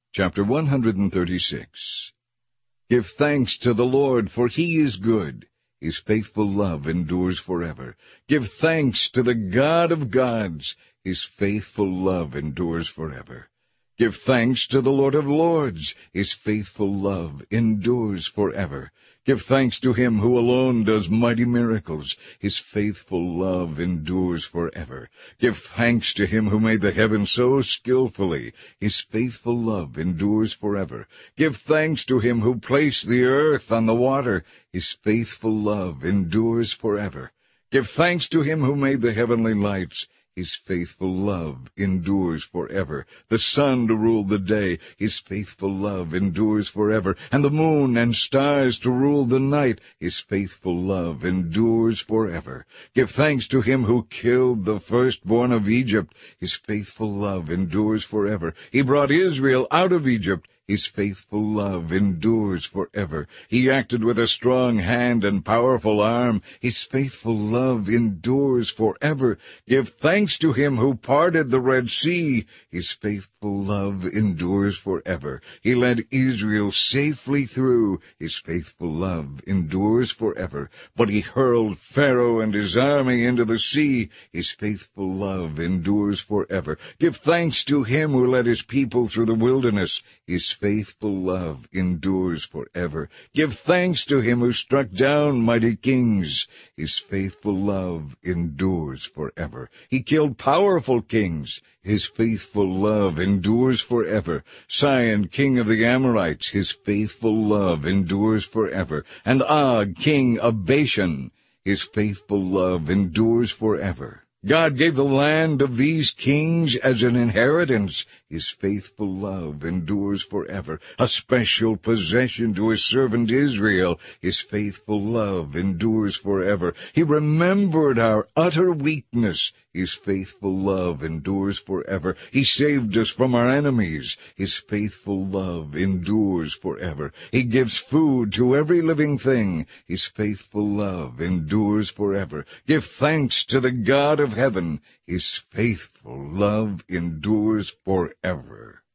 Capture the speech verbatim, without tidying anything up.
Chapter one hundred thirty-six. Give thanks to the Lord, for he is good. His faithful love endures forever. Give thanks to the God of gods. His faithful love endures forever. Give thanks to the Lord of lords. His faithful love endures forever. Give thanks to him who alone does mighty miracles. His faithful love endures forever. Give thanks to him who made the heavens so skillfully. His faithful love endures forever. Give thanks to him who placed the earth on the water. His faithful love endures forever. Give thanks to him who made the heavenly lights. His faithful love endures forever. The sun to rule the day. His faithful love endures forever. And the moon and stars to rule the night. His faithful love endures forever. Give thanks to him who killed the firstborn of Egypt. His faithful love endures forever. He brought Israel out of Egypt. His faithful love endures forever. He acted with a strong hand and powerful arm. His faithful love endures forever. Give thanks to him who parted the Red Sea. His faithful love endures forever. He led Israel safely through. His faithful love endures forever. But he hurled Pharaoh and his army into the sea. His faithful love endures forever. Give thanks to him who led his people through the wilderness. His faithful love endures forever. Give thanks to him who struck down mighty kings. His faithful love endures forever. He killed powerful kings. His faithful love endures forever. Sihon, king of the Amorites, his faithful love endures forever. And Og, king of Bashan, his faithful love endures forever. God gave the land of these kings as an inheritance. His faithful love endures forever. A special possession to his servant Israel. His faithful love endures forever. He remembered our utter weakness. His faithful love endures forever. He saved us from our enemies. His faithful love endures forever. He gives food to every living thing. His faithful love endures forever. Give thanks to the God of heaven. His faithful love endures forever.